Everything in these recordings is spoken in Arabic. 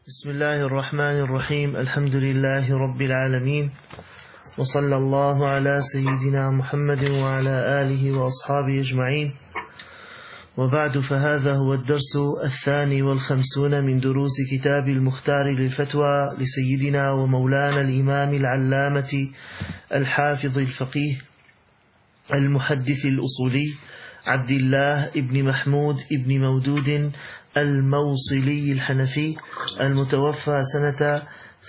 بسم الله الرحمن الرحيم. الحمد لله رب العالمين، وصلى الله على سيدنا محمد وعلى آله وأصحابه أجمعين، وبعد، فهذا هو الدرس 52 من دروس كتاب المختار للفتوى لسيدنا ومولانا الإمام العلامة الحافظ الفقيه المحدث الأصولي عبد الله ابن محمود ابن مودود الموصلي الحنفي، المتوفى سنة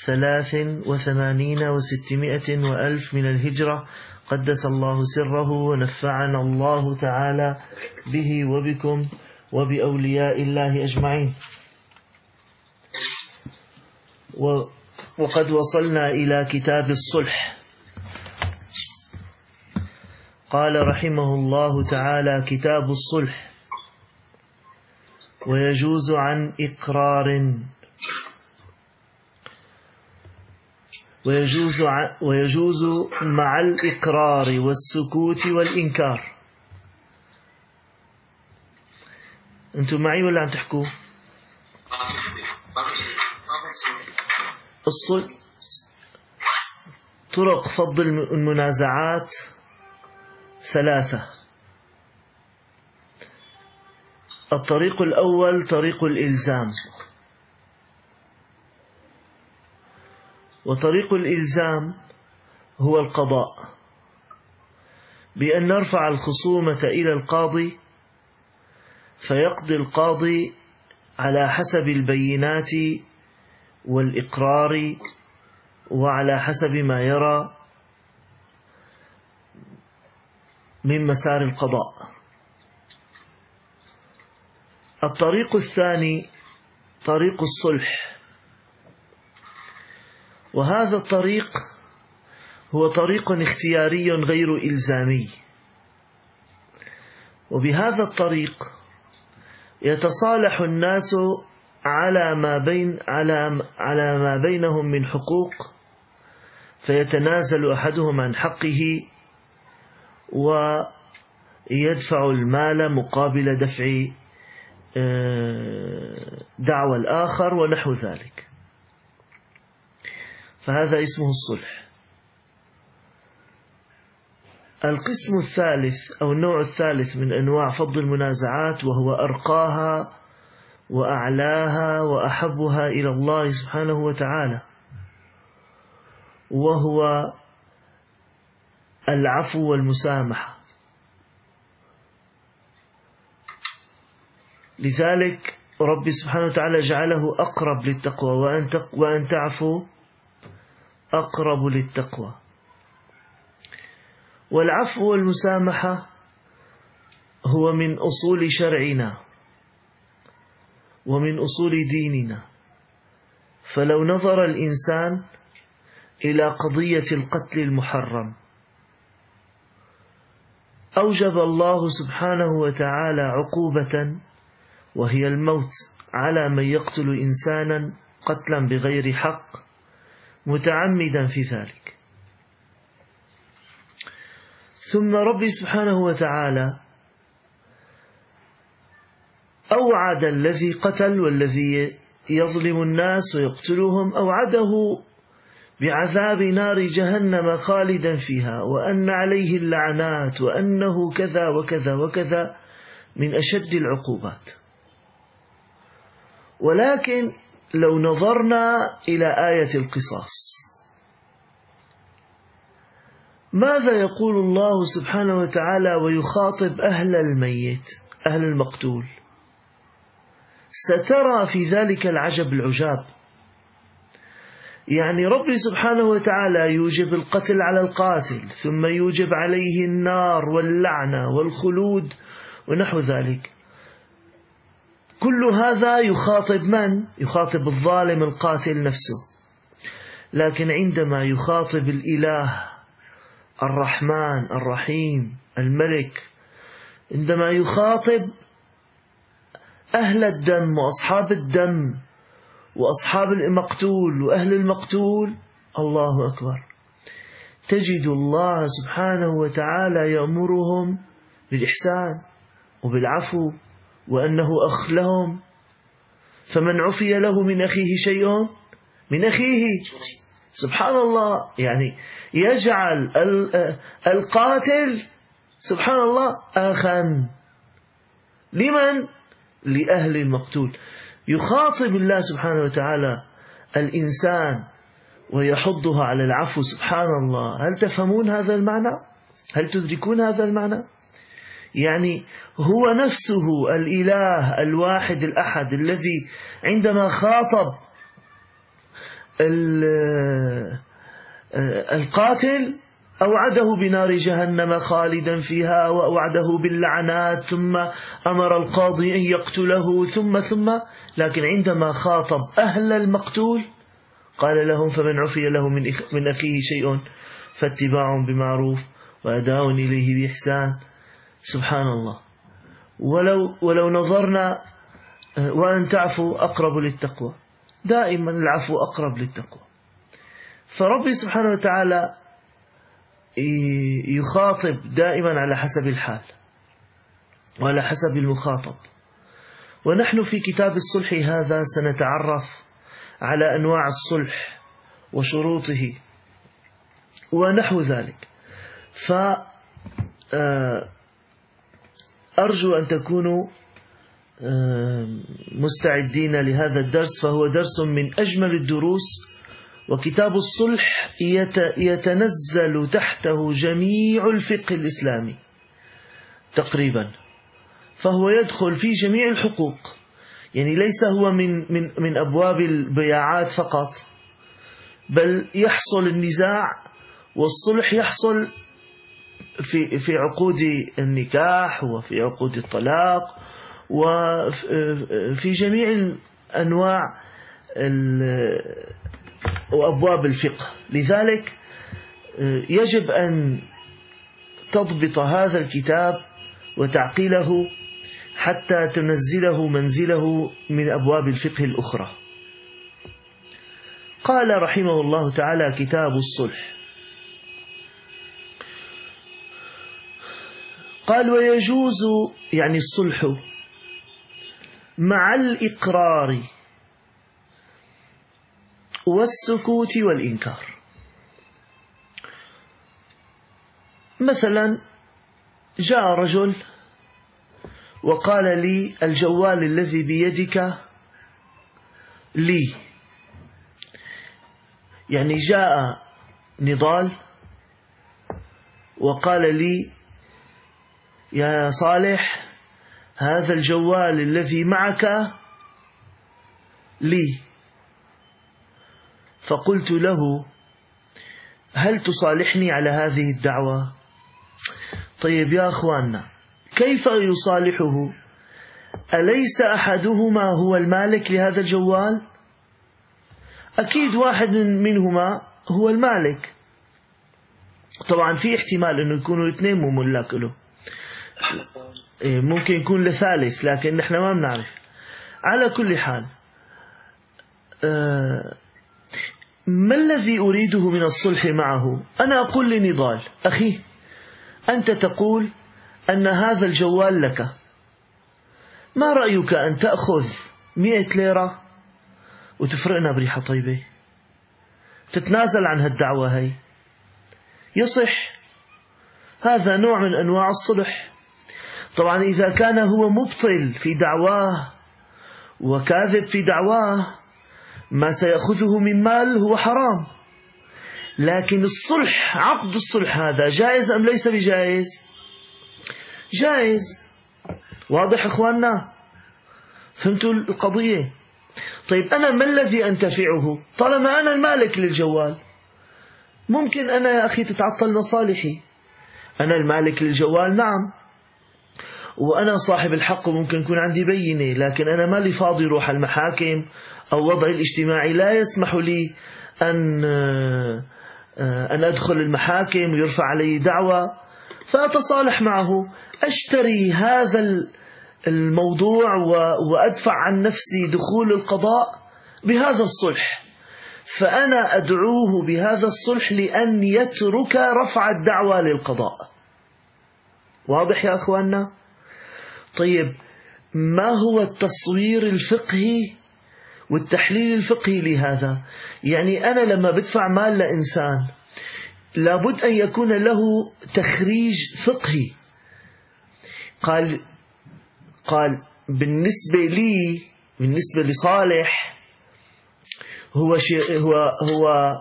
83 و600 وألف من الهجرة، قدس الله سره ونفعنا الله تعالى به وبكم وبأولياء الله أجمعين. وقد وصلنا إلى كتاب الصلح. قال رحمه الله تعالى: كتاب الصلح: ويجوز عن إقرار، ويجوز مع الإقرار والسكوت والإنكار. أنتم معي ولا عم تحكوا؟ طرق فض المنازعات 3. الطريق الأول طريق الإلزام، وطريق الإلزام هو القضاء، بأن نرفع الخصومة إلى القاضي فيقضي القاضي على حسب البينات والإقرار وعلى حسب ما يرى من مسار القضاء. الطريق الثاني طريق الصلح، وهذا الطريق هو طريق اختياري غير إلزامي، وبهذا الطريق يتصالح الناس على ما بينهم من حقوق، فيتنازل أحدهم عن حقه ويدفع المال مقابل دفع دعوى الآخر ونحو ذلك، فهذا اسمه الصلح. القسم الثالث أو النوع الثالث من أنواع فض المنازعات، وهو أرقاها وأعلاها وأحبها إلى الله سبحانه وتعالى، وهو العفو والمسامحة. لذلك رب سبحانه وتعالى جعله أقرب للتقوى، وأن تعفو أقرب للتقوى. والعفو والمسامحة هو من أصول شرعنا ومن أصول ديننا، فلو نظر الإنسان إلى قضية القتل المحرم، أوجب الله سبحانه وتعالى عقوبة وهي الموت على من يقتل إنسانا قتلا بغير حق متعمدا في ذلك. ثم ربي سبحانه وتعالى أوعد الذي قتل والذي يظلم الناس ويقتلهم، أوعده بعذاب نار جهنم خالدا فيها، وأن عليه اللعنات، وأنه كذا وكذا وكذا من أشد العقوبات. ولكن لو نظرنا إلى آية القصاص، ماذا يقول الله سبحانه وتعالى ويخاطب أهل الميت، أهل المقتول؟ سترى في ذلك العجب العجاب. يعني ربي سبحانه وتعالى يوجب القتل على القاتل، ثم يوجب عليه النار واللعنة والخلود ونحو ذلك. كل هذا يخاطب من؟ يخاطب الظالم القاتل نفسه. لكن عندما يخاطب الإله الرحمن الرحيم الملك، عندما يخاطب أهل الدم وأصحاب الدم وأصحاب المقتول وأهل المقتول، الله أكبر، تجد الله سبحانه وتعالى يأمرهم بالإحسان وبالعفو وأنه أخ لهم. فمن عفي له من أخيه شيء من أخيه. سبحان الله، يعني يجعل القاتل سبحان الله أخا لمن؟ لأهل المقتول. يخاطب الله سبحانه وتعالى الإنسان ويحضها على العفو. سبحان الله، هل تفهمون هذا المعنى؟ هل تدركون هذا المعنى؟ يعني هو نفسه الإله الواحد الأحد الذي عندما خاطب القاتل أوعده بنار جهنم خالدا فيها، وأوعده باللعنات، ثم أمر القاضي أن يقتله، ثم لكن عندما خاطب أهل المقتول قال لهم فمن عفي له من أخيه شيء فاتباع بمعروف وأداء إليه بإحسان. سبحان الله. ولو نظرنا وأن تعفوا أقرب للتقوى، دائما العفو أقرب للتقوى. فربي سبحانه وتعالى يخاطب دائما على حسب الحال وعلى حسب المخاطب. ونحن في كتاب الصلح هذا سنتعرف على أنواع الصلح وشروطه ونحو ذلك. أرجو أن تكونوا مستعدين لهذا الدرس، فهو درس من أجمل الدروس. وكتاب الصلح يتنزل تحته جميع الفقه الإسلامي تقريبا، فهو يدخل في جميع الحقوق. يعني ليس هو من أبواب البياعات فقط، بل يحصل النزاع والصلح يحصل في عقود النكاح وفي عقود الطلاق وفي جميع أنواع وأبواب الفقه. لذلك يجب أن تضبط هذا الكتاب وتعقيله حتى تنزله منزله من أبواب الفقه الأخرى. قال رحمه الله تعالى كتاب الصلح، قال ويجوز يعني الصلح مع الإقرار والسكوت والإنكار. مثلا جاء رجل وقال لي الجوال الذي بيدك لي، يعني جاء نضال وقال لي يا صالح هذا الجوال الذي معك لي، فقلت له هل تصالحني على هذه الدعوة؟ طيب يا أخواننا، كيف يصالحه؟ أليس أحدهما هو المالك لهذا الجوال؟ أكيد واحد منهما هو المالك. طبعا في احتمال أنه يكونوا اثنين مملك له، ممكن يكون لثالث، لكن نحن ما بنعرف. على كل حال ما الذي أريده من الصلح معه؟ أنا أقول لنضال أخي أنت تقول أن هذا الجوال لك، ما رأيك أن تأخذ 100 ليرة وتفرقنا بريحة طيبة، تتنازل عن هالدعوة هاي؟ يصح، هذا نوع من أنواع الصلح. طبعا إذا كان هو مبطل في دعواه وكاذب في دعواه ما سيأخذه من مال هو حرام. لكن الصلح، عقد الصلح هذا جائز أم ليس بجائز؟ جائز. واضح إخواننا؟ فهمتوا القضية؟ طيب أنا ما الذي أنتفعه طالما أنا المالك للجوال؟ ممكن أنا يا أخي تتعطل مصالحي، أنا المالك للجوال نعم، وأنا صاحب الحق وممكن يكون عندي بينة، لكن أنا ما لي فاضي روح المحاكم أو وضعي الاجتماعي لا يسمح لي أن أدخل المحاكم ويرفع علي دعوة، فأتصالح معه، أشتري هذا الموضوع وأدفع عن نفسي دخول القضاء بهذا الصلح. فأنا أدعوه بهذا الصلح لأن يترك رفع الدعوة للقضاء. واضح يا أخواننا؟ طيب ما هو التصوير الفقهي والتحليل الفقهي لهذا. يعني أنا لما بدفع مال لإنسان لابد أن يكون له تخريج فقهي. قال بالنسبة لصالح هو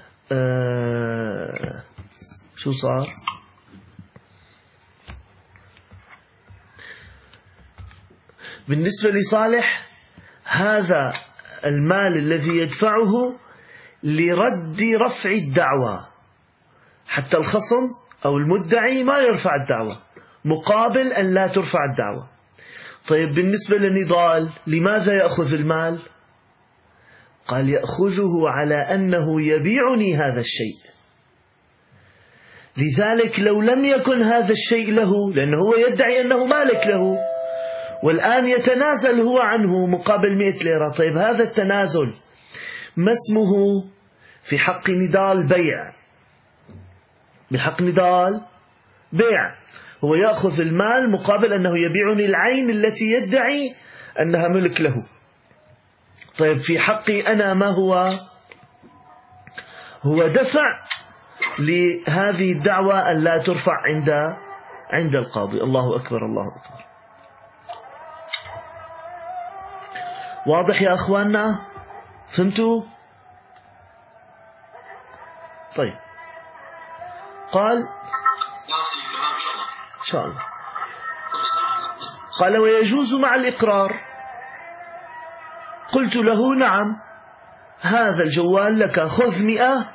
شو صار؟ بالنسبة لصالح هذا المال الذي يدفعه لرد رفع الدعوى، حتى الخصم أو المدعي ما يرفع الدعوى مقابل أن لا ترفع الدعوى. طيب بالنسبة للنضال لماذا يأخذ المال؟ قال يأخذه على أنه يبيعني هذا الشيء، لذلك لو لم يكن هذا الشيء له، لأنه هو يدعي أنه مالك له والآن يتنازل هو عنه مقابل 100 ليرة. طيب هذا التنازل ما اسمه؟ في حق نضال بيع. بحق نضال بيع، هو يأخذ المال مقابل أنه يبيعني العين التي يدعي أنها ملك له. طيب في حقي أنا ما هو دفع لهذه الدعوة أن لا ترفع عند القاضي. الله أكبر الله أكبر. واضح يا أخواننا؟ فهمتوا؟ طيب قال إن شاء الله. قال ويجوز مع الإقرار. قلت له نعم هذا الجوال لك، خذ 100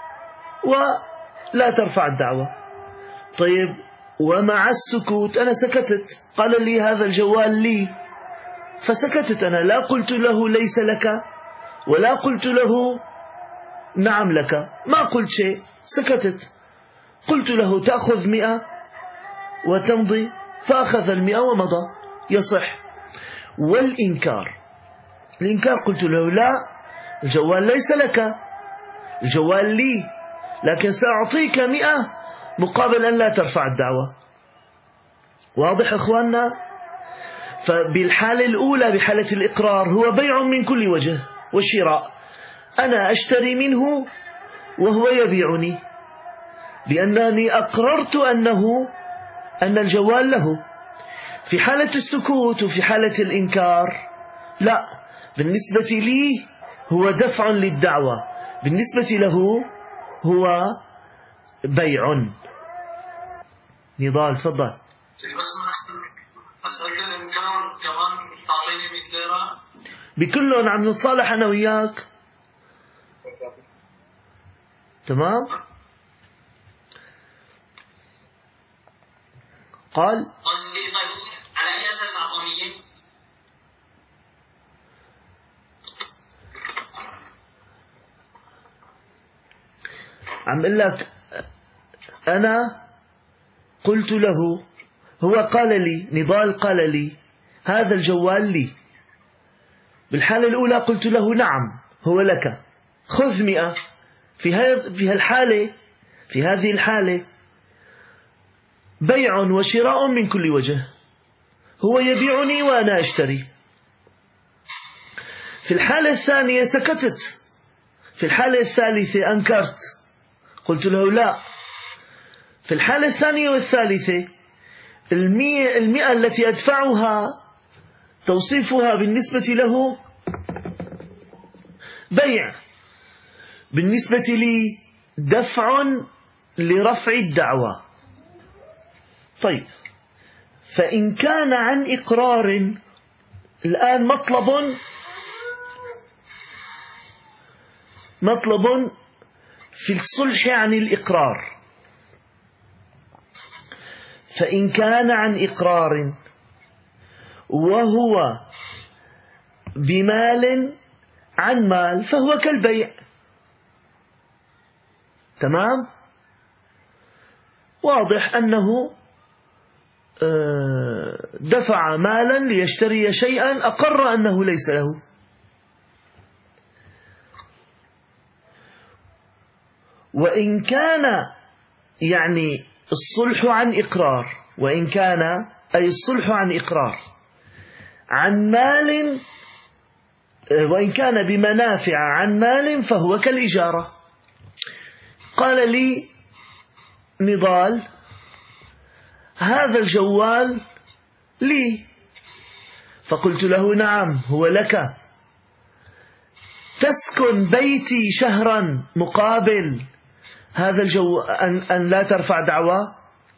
ولا ترفع الدعوة. طيب ومع السكوت أنا سكتت، قال لي هذا الجوال لي فسكتت، أنا لا قلت له ليس لك ولا قلت له نعم لك، ما قلت شيء، سكتت. قلت له تأخذ 100 وتمضي، فأخذ 100 ومضى، يصح. والإنكار، الإنكار قلت له لا الجوال ليس لك، الجوال لي، لكن سأعطيك 100 مقابل أن لا ترفع الدعوة. واضح أخواننا؟ فبالحالة الأولى بحالة الإقرار هو بيع من كل وجه وشراء، أنا أشتري منه وهو يبيعني بأنني أقررت أن الجوال له. في حالة السكوت وفي حالة الإنكار لا، بالنسبة لي هو دفع للدعوة، بالنسبة له هو بيع. نضال تفضل. بس أكل الإنسان كمان تعطيني 100 ليرة بكلهم عم نتصالح أنا وياك، تمام؟ قال قصدي طيب على أي أساس أعطوني؟ عم أقول لك أنا قلت له، هو قال لي، نضال قال لي هذا الجوال لي. بالحالة الأولى قلت له نعم هو لك، خذ 100. في هذه الحالة بيع وشراء من كل وجه، هو يبيعني وأنا أشتري. في الحالة الثانية سكتت، في الحالة الثالثة أنكرت، قلت له لا. في الحالة الثانية والثالثة 100 التي أدفعها توصيفها بالنسبة له بيع، بالنسبة لي دفع لرفع الدعوة. طيب فإن كان عن إقرار، الآن مطلب في الصلح عن الإقرار. فإن كان عن إقرار وهو بمال عن مال فهو كالبيع، تمام؟ واضح أنه دفع مالا ليشتري شيئا أقر أنه ليس له. وإن كان يعني الصلح عن إقرار، وإن كان أي الصلح عن إقرار عن مال وإن كان بمنافع عن مال فهو كالإجارة. قال لي نضال: هذا الجوال لي. فقلت له: نعم هو لك. تسكن بيتي شهرا مقابل هذا أن لا ترفع دعوى؟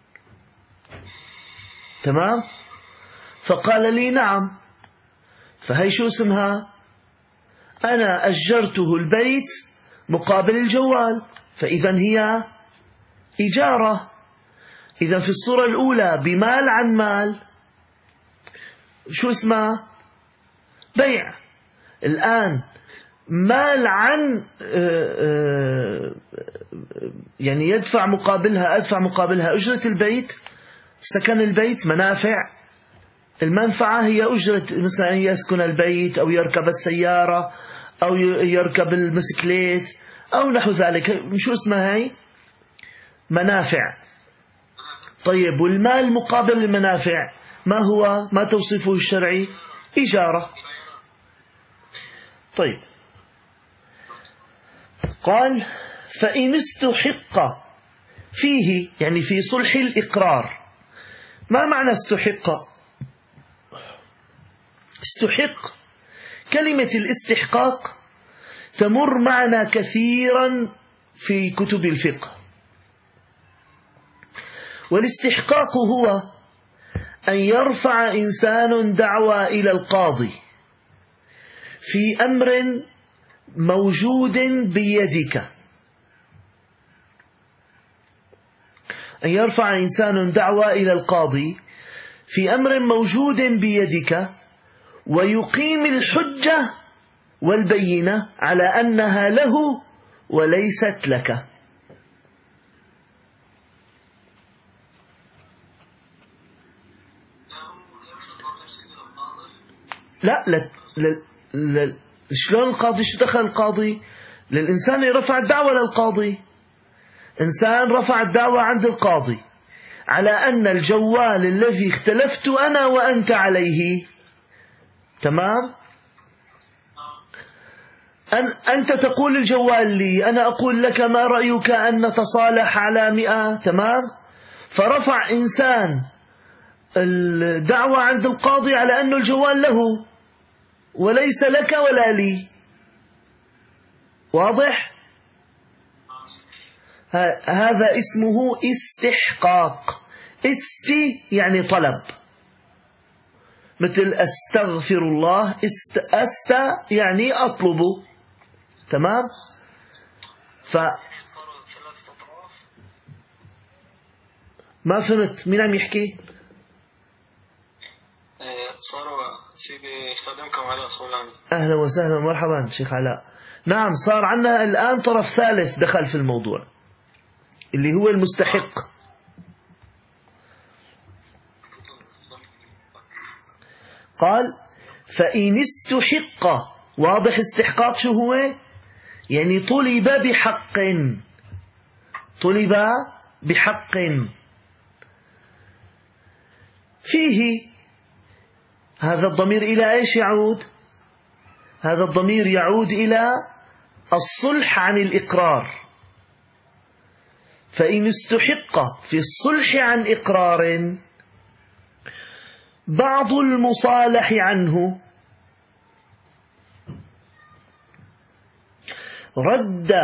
تمام. فقال لي: نعم. فهي شو اسمها؟ أنا أجرته البيت مقابل الجوال، فإذا هي إجارة. إذا في الصورة الأولى بمال عن مال، شو اسمها؟ بيع. الآن مال عن يعني أدفع مقابلها أجرة البيت، سكن البيت، منافع. المنفعة هي أجرة، مثلا يسكن البيت أو يركب السيارة أو يركب المسكليت أو نحو ذلك. شو اسمها هي؟ منافع. طيب، والمال مقابل المنافع ما هو؟ ما توصيفه الشرعي؟ إجارة. طيب، قال: فإن استحق فيه، يعني في صلح الإقرار. ما معنى استحق؟ استحق، كلمة الاستحقاق تمر معنا كثيرا في كتب الفقه. والاستحقاق هو أن يرفع إنسان دعوى إلى القاضي في أمر موجود بيدك. أن يرفع إنسان دعوى إلى القاضي في أمر موجود بيدك، ويقيم الحجة والبينة على أنها له وليست لك. لا شلون القاضي؟ شو دخل القاضي؟ للإنسان اللي رفع الدعوة للقاضي. إنسان رفع الدعوة عند القاضي على أن الجوال الذي اختلفت أنا وأنت عليه، تمام؟ أنت تقول الجوال لي، أنا أقول لك ما رأيك أن نتصالح على 100، تمام؟ فرفع إنسان الدعوة عند القاضي على أن الجوال له وليس لك ولا لي. واضح؟ هذا اسمه استحقاق. يعني طلب، مثل أستغفر الله. يعني أطلب، تمام؟ ما فهمت مين عم يحكي؟ صاروا بيستخدمكم على صولان. أهلا وسهلا ومرحبا شيخ علاء. نعم، صار عندنا الآن طرف ثالث دخل في الموضوع اللي هو المستحق. قال: فإن استحق. واضح استحقاق شو هو؟ يعني طلب بحق. طلب بحق فيه. هذا الضمير إلى إيش يعود؟ هذا الضمير يعود إلى الصلح عن الإقرار. فإن استحق في الصلح عن إقرار بعض المصالح عنه رد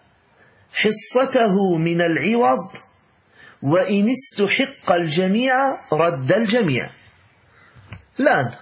حصته من العوض، وإن استحق الجميع رد الجميع. الآن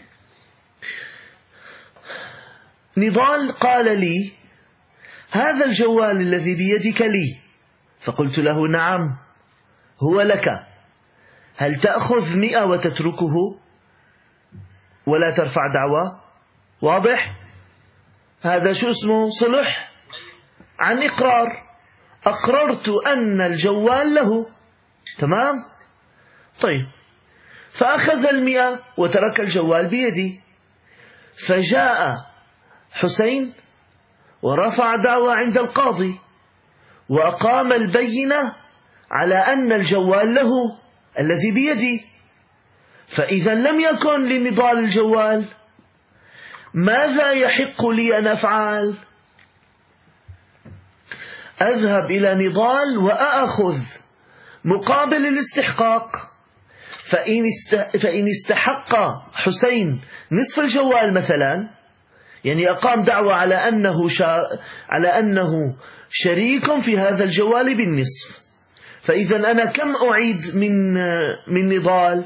نضال قال لي: هذا الجوال الذي بيدك لي. فقلت له: نعم هو لك. هل تأخذ 100 وتتركه ولا ترفع دعوى؟ واضح؟ هذا شو اسمه؟ صلح عن إقرار. أقررت أن الجوال له، تمام؟ طيب، فأخذ 100 وترك الجوال بيدي. فجاء حسين ورفع دعوى عند القاضي وأقام البينة على أن الجوال له الذي بيدي. فإذا لم يكن لنضال الجوال، ماذا يحق لي أن أفعل؟ أذهب إلى نضال وأأخذ مقابل الاستحقاق. فإن استحق حسين نصف الجوال مثلا، يعني أقام دعوة على أنه شريك في هذا الجوال بالنصف، فإذا أنا كم أعيد من نضال؟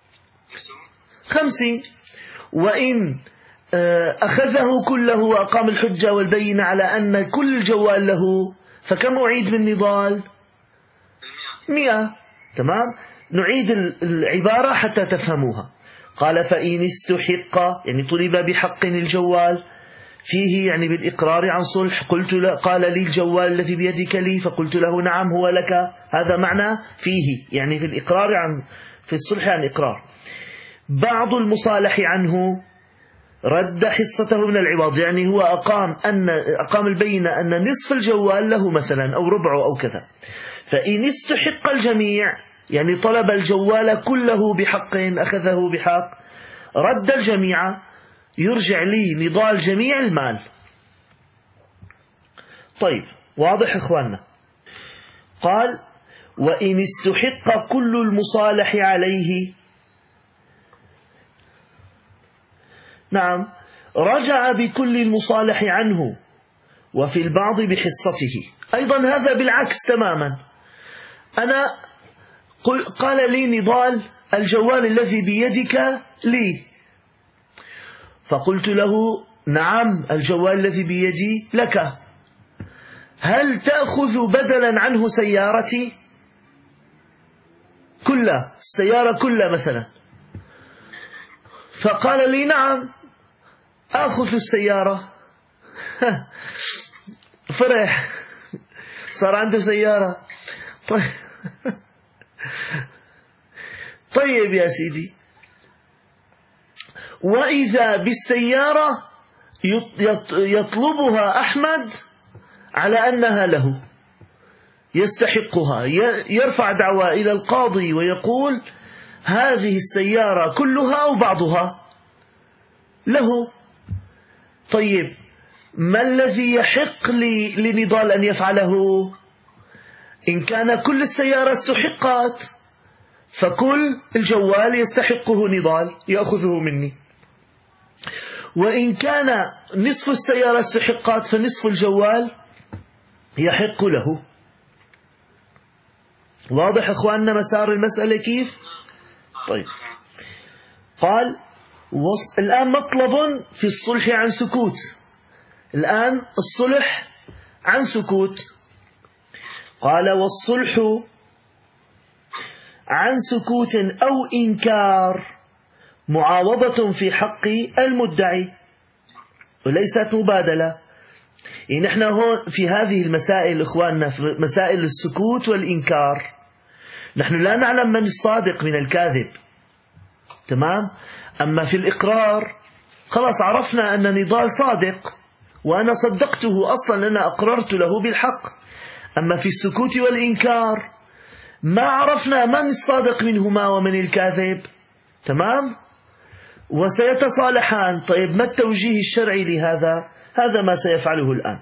50. وإن أخذه كله وأقام الحجة والبينة على أن كل الجوال له، فكم أعيد من نضال؟ 100. تمام؟ نعيد العبارة حتى تفهموها. قال فإن استحق، يعني طلب بحق الجوال فيه، يعني بالإقرار عن صلح. قال لي الجوال الذي بيدك لي، فقلت له نعم هو لك. هذا معنى فيه، يعني في الإقرار في الصلح عن إقرار. بعض المصالح عنه رد حصته من العوض، يعني هو أقام البينة أن نصف الجوال له مثلا أو ربعه أو كذا. فإن استحق الجميع، يعني طلب الجوال كله بحق، أخذه بحق، رد الجميع، يرجع لي نضال جميع المال. طيب واضح إخواننا؟ قال وإن استحق كل المصالح عليه، نعم، رجع بكل المصالح عنه وفي البعض بحصته. أيضا هذا بالعكس تماما. قال لي نضال الجوال الذي بيدك لي، فقلت له نعم الجوال الذي بيدي لك. هل تأخذ بدلا عنه سيارتي كلها، السيارة كلها مثلا؟ فقال لي نعم آخذ السيارة. فرح، صار عنده سيارة. طيب يا سيدي، وإذا بالسيارة يطلبها أحمد على أنها له، يستحقها، يرفع دعوى إلى القاضي ويقول هذه السيارة كلها أو بعضها له. طيب ما الذي يحق لنضال أن يفعله؟ إن كان كل السيارة استحقت، فكل الجوال يستحقه نضال يأخذه مني. وإن كان نصف السيارة استحقت، فنصف الجوال يحق له. واضح إخواننا مسار المسألة كيف؟ طيب قال الآن مطلب في الصلح عن سكوت. الآن الصلح عن سكوت. قال والصلح عن سكوت أو إنكار معاوضة في حق المدعي وليست مبادلة. يعني نحن هون في هذه المسائل إخواننا، في مسائل السكوت والإنكار، نحن لا نعلم من الصادق من الكاذب، تمام؟ أما في الإقرار خلاص عرفنا أن نضال صادق وأنا صدقته أصلا، أنا أقررت له بالحق. أما في السكوت والإنكار ما عرفنا من الصادق منهما ومن الكاذب، تمام؟ وسيتصالحان. طيب ما التوجيه الشرعي لهذا؟ هذا ما سيفعله الآن.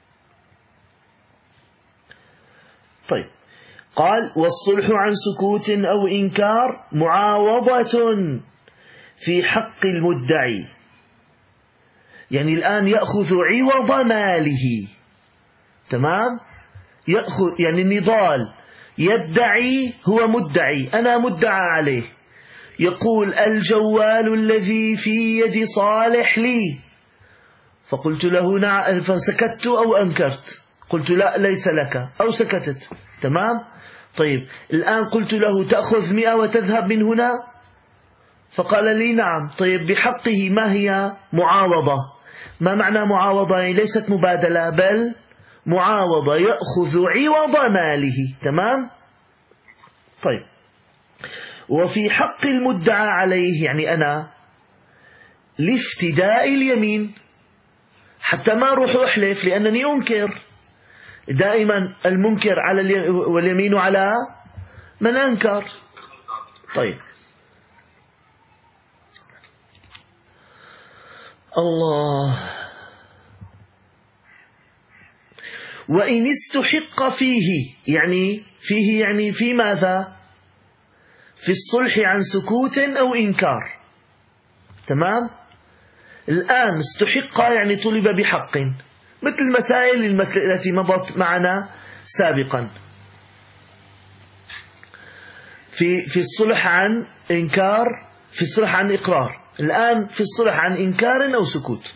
طيب قال والصلح عن سكوت أو إنكار معاوضة في حق المدعي، يعني الآن يأخذ عوض ماله، تمام؟ يأخذ، يعني النضال يدعي، هو مدعي، أنا مدعى عليه، يقول الجوال الذي في يد صالح لي، فقلت له نعم، فسكت أو أنكرت، قلت لا ليس لك أو سكتت، تمام؟ طيب الآن قلت له تأخذ 100 وتذهب من هنا، فقال لي نعم. طيب بحقه ما هي؟ معاوضة. ما معنى معاوضة؟ يعني ليست مبادلة بل معاوضة، يأخذ عوض ماله، تمام؟ طيب وفي حق المدعى عليه، يعني أنا لافتداء اليمين، حتى ما أروح أحلف لأنني أنكر، دائما المنكر على واليمين على من أنكر. طيب الله. وإن استحق فيه، يعني فيه يعني في ماذا؟ في الصلح عن سكوت أو إنكار. تمام؟ الآن استحق يعني طلب بحق، مثل المسائل التي مضت معنا سابقا في الصلح عن إنكار، في الصلح عن إقرار. الآن في الصلح عن إنكار أو سكوت.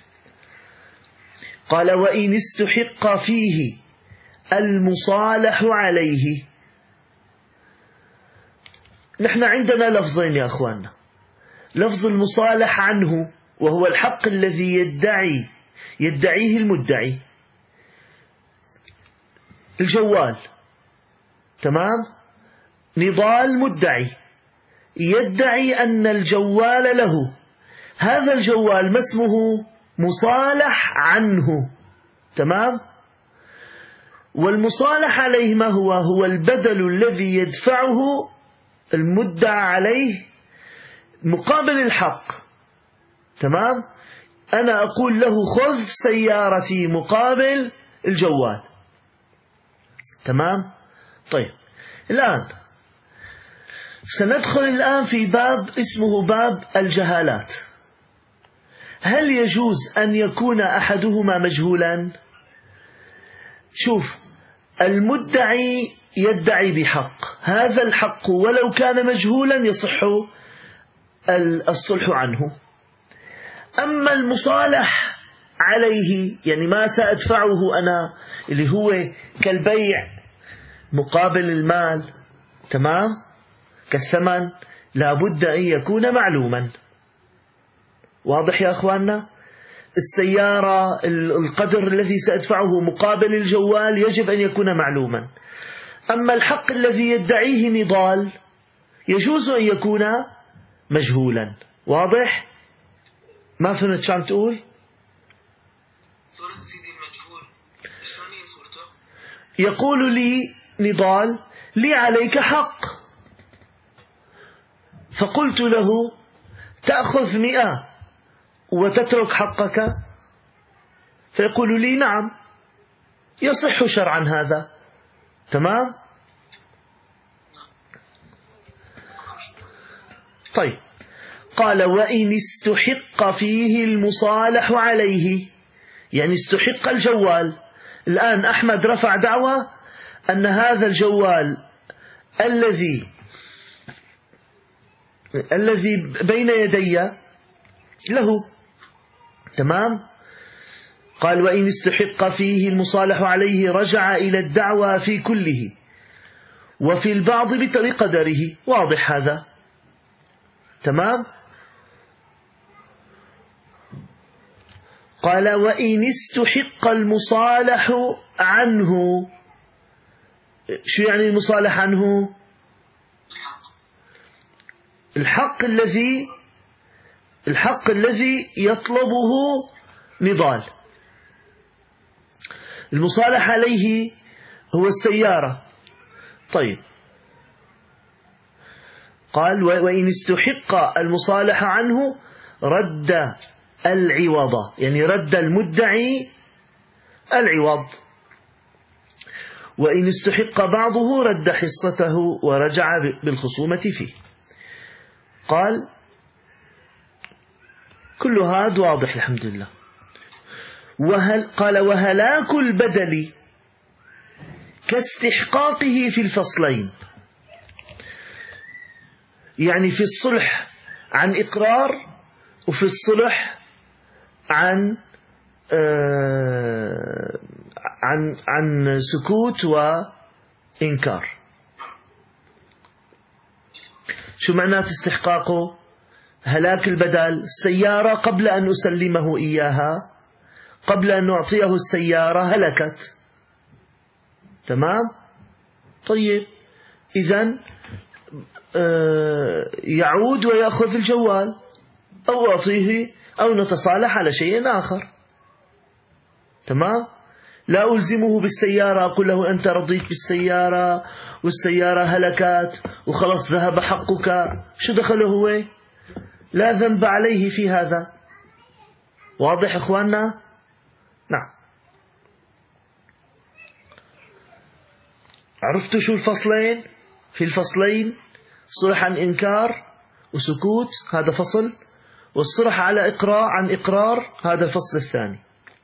قال وإن استحق فيه المصالح عليه. نحن عندنا لفظين يا أخواننا. لفظ المصالح عنه وهو الحق الذي يدعيه المدعي، الجوال. تمام؟ نضال مدعي يدعي أن الجوال له، هذا الجوال ما اسمه؟ مصالح عنه. تمام؟ والمصالح عليه ما هو؟ هو البدل الذي يدفعه المدعى عليه مقابل الحق. تمام؟ أنا أقول له خذ سيارتي مقابل الجوال. تمام؟ طيب، الآن سندخل الآن في باب اسمه باب الجهالات. هل يجوز أن يكون أحدهما مجهولا؟ شوف، المدعي يدعي بحق، هذا الحق ولو كان مجهولا يصح الصلح عنه. أما المصالح عليه، يعني ما سأدفعه أنا، اللي هو كالبيع مقابل المال، تمام، كالثمن، لابد أن يكون معلوما. واضح يا أخواننا؟ السيارة، القدر الذي سأدفعه مقابل الجوال يجب أن يكون معلوما. أما الحق الذي يدعيه نضال يجوز أن يكون مجهولا. واضح؟ ما فهمت شو عم تقول؟ صورة سيدي المجهول شلون هي صورته؟ يقول لي نضال لي عليك حق، فقلت له تأخذ 100 وتترك حقك، فيقول لي نعم، يصح شرعا هذا. تمام؟ طيب، قال وإن استحق فيه المصالح عليه، يعني استحق الجوال. الآن أحمد رفع دعوى أن هذا الجوال الذي بين يدي له. تمام؟ قال وإن استحق فيه المصالح عليه رجع إلى الدعوى في كله وفي البعض بقدره. واضح هذا؟ تمام؟ قال وإن استحق المصالح عنه. شو يعني المصالح عنه؟ الحق الذي يطلبه نضال. المصالح عليه هو السيارة. طيب، قال وإن استحق المصالح عنه رد العوض، يعني رد المدعي العوض. وإن استحق بعضه رد حصته ورجع بالخصومة فيه. قال كل هذا واضح الحمد لله. قال وهلاك البدل كاستحقاقه في الفصلين، يعني في الصلح عن إقرار وفي الصلح عن سكوت وإنكار. شو معنات استحقاقه؟ هلاك البدل، السيارة قبل أن أسلمه إياها، قبل أن أعطيه السيارة هلكت. تمام؟ طيب، إذن يعود ويأخذ الجوال أو أعطيه أو نتصالح على شيء آخر. تمام؟ لا ألزمه بالسيارة، أقول له أنت رضيت بالسيارة والسيارة هلكت وخلص ذهب حقك. شو دخله هو؟ لا ذنب عليه في هذا. واضح إخواننا؟ نعم. عرفتوا شو الفصلين؟ في الفصلين صلح عن إنكار وسكوت، هذا فصل، والصلح على إقرار عن إقرار، هذا الفصل الثاني.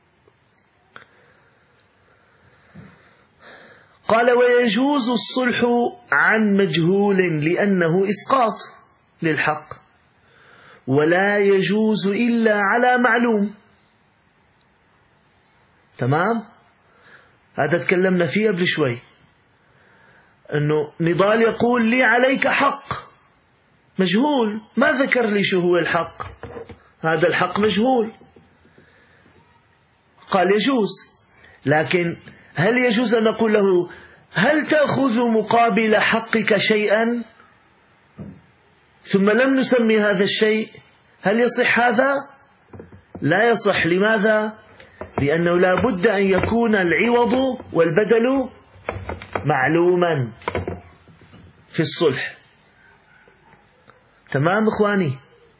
قال: ويجوز الصلح عن مجهول لأنه إسقاط للحق، ولا يجوز إلا على معلوم. تمام؟ هذا تكلمنا فيه قبل شوي، أنه نضال يقول لي عليك حق مجهول، ما ذكر لي شو هو الحق، هذا الحق مجهول. قال يجوز، لكن هل يجوز أن نقول له هل تأخذ مقابل حقك شيئا ثم لم نسمي هذا الشيء؟ هل يصح هذا؟ لا يصح. لماذا؟ لأنه لا بد أن يكون العوض والبدل معلوما في الصلح. تمام إخواني؟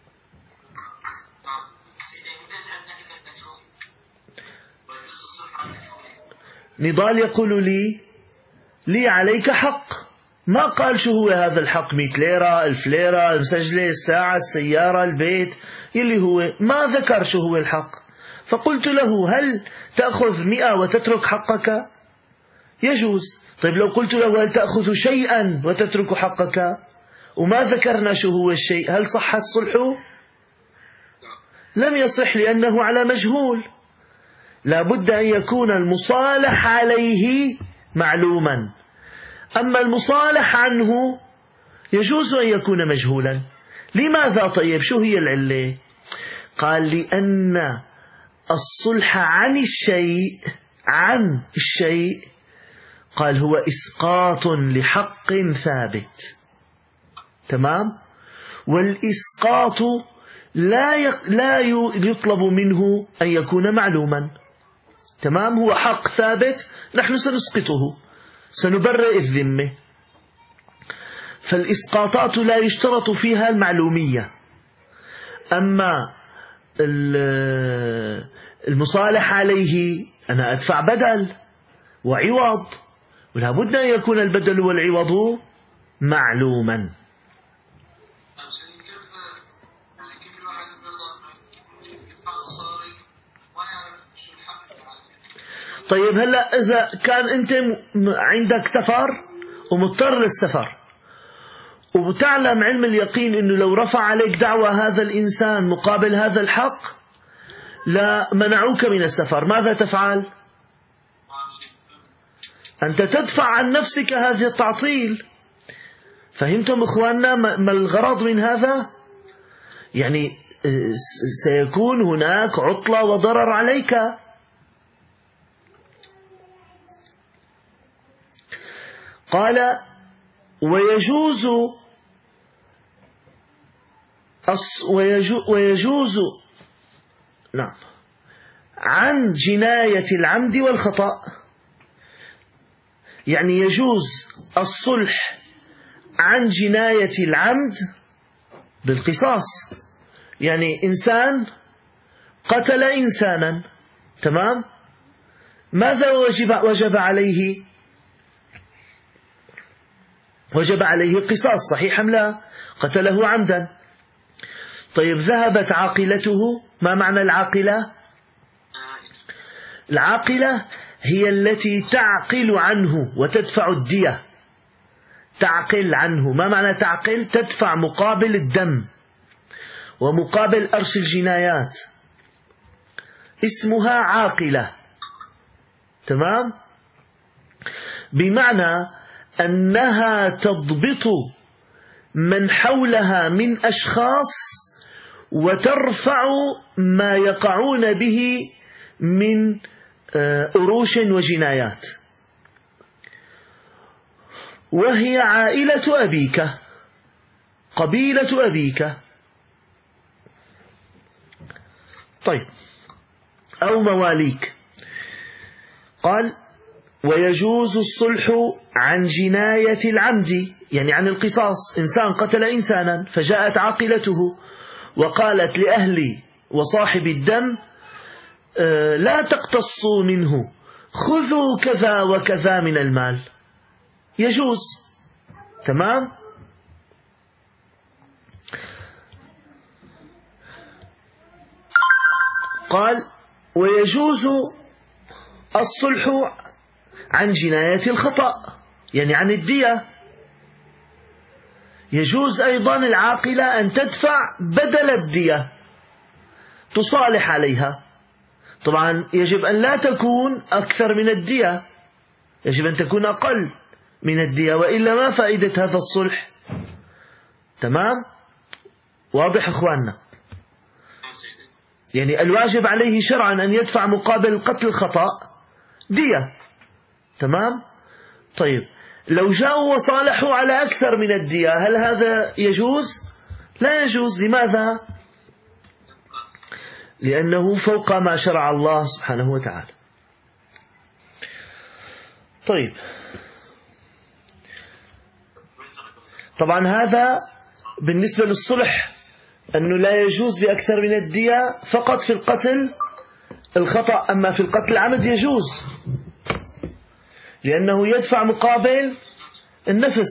نضال يقول لي عليك حق، ما قال شو هو هذا الحق، 100 ليرة، 1000 ليرة، المسجلة، الساعة، السيارة، البيت، يلي هو ما ذكر شو هو الحق. فقلت له هل تأخذ 100 وتترك حقك؟ يجوز. طيب لو قلت له هل تأخذ شيئا وتترك حقك وما ذكرنا شو هو الشيء، هل صح الصلح؟ لم يصح، لأنه على مجهول. لا بد أن يكون المصالح عليه معلوما، أما المصالح عنه يجوز أن يكون مجهولا. لماذا؟ طيب شو هي العلة؟ قال لأن الصلح عن الشيء قال هو إسقاط لحق ثابت. تمام؟ والإسقاط لا يطلب منه أن يكون معلوما. تمام؟ هو حق ثابت، نحن سنسقطه، سنبرئ الذمة. فالإسقاطات لا يشترط فيها المعلومية. أما المصالح عليه أنا أدفع بدل وعوض، ولا بد أن يكون البدل والعوض معلوما. طيب هلأ إذا كان أنت عندك سفر ومضطر للسفر، وبتعلم علم اليقين أنه لو رفع عليك دعوى هذا الإنسان مقابل هذا الحق لا منعوك من السفر، ماذا تفعل؟ أنت تدفع عن نفسك هذا التعطيل. فهمتم إخواننا ما الغرض من هذا؟ يعني سيكون هناك عطلة وضرر عليك. قال ويجوز نعم عن جناية العمد والخطأ، يعني يجوز الصلح عن جناية العمد بالقصاص. يعني إنسان قتل إنسانا، تمام؟ ماذا وجب عليه؟ وجب عليه القصاص، صحيح أم لا؟ قتله عمدا. طيب ذهبت عاقلته. ما معنى العاقلة؟ العاقلة هي التي تعقل عنه وتدفع الدية. تعقل عنه، ما معنى تعقل؟ تدفع مقابل الدم ومقابل أرش الجنايات، اسمها عاقلة. تمام؟ بمعنى أنها تضبط من حولها من أشخاص وترفع ما يقعون به من أروش وجنايات. وهي عائلة أبيك، قبيلة أبيك. طيب، أو مواليك. قال ويجوز الصلح عن جناية العمد، يعني عن القصاص. إنسان قتل إنسانا فجاءت عاقلته وقالت لأهل وصاحب الدم لا تقتصوا منه، خذوا كذا وكذا من المال، يجوز. تمام. قال ويجوز الصلح عن جناية الخطأ، يعني عن الدية. يجوز أيضا العاقلة أن تدفع بدل الدية، تصالح عليها. طبعا يجب أن لا تكون أكثر من الدية، يجب أن تكون أقل من الدية، وإلا ما فائدة هذا الصلح. تمام. واضح أخواننا؟ يعني الواجب عليه شرعا أن يدفع مقابل قتل الخطأ دية. تمام. طيب لو جاءوا وصالحوا على أكثر من الدية، هل هذا يجوز؟ لا يجوز. لماذا؟ لأنه فوق ما شرع الله سبحانه وتعالى. طيب طبعا هذا بالنسبة للصلح، أنه لا يجوز بأكثر من الدية فقط في القتل الخطأ، أما في القتل العمد يجوز، لأنه يدفع مقابل النفس.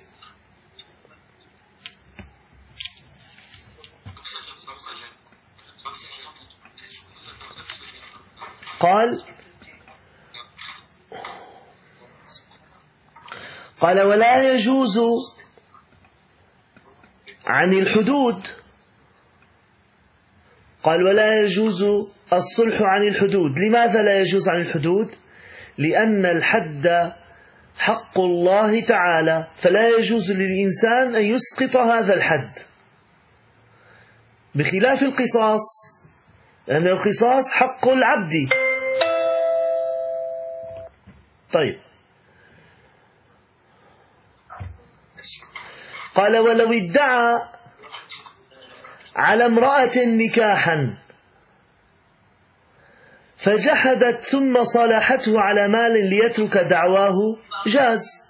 قال ولا يجوز عن الحدود. قال ولا يجوز الصلح عن الحدود. لماذا لا يجوز عن الحدود؟ لأن الحد حق الله تعالى، فلا يجوز للإنسان أن يسقط هذا الحد، بخلاف القصاص، لأن القصاص حق العبد. طيب قال ولو ادعى على امرأة نكاحا فجحدت ثم صالحته على مال ليترك دعواه، جاز.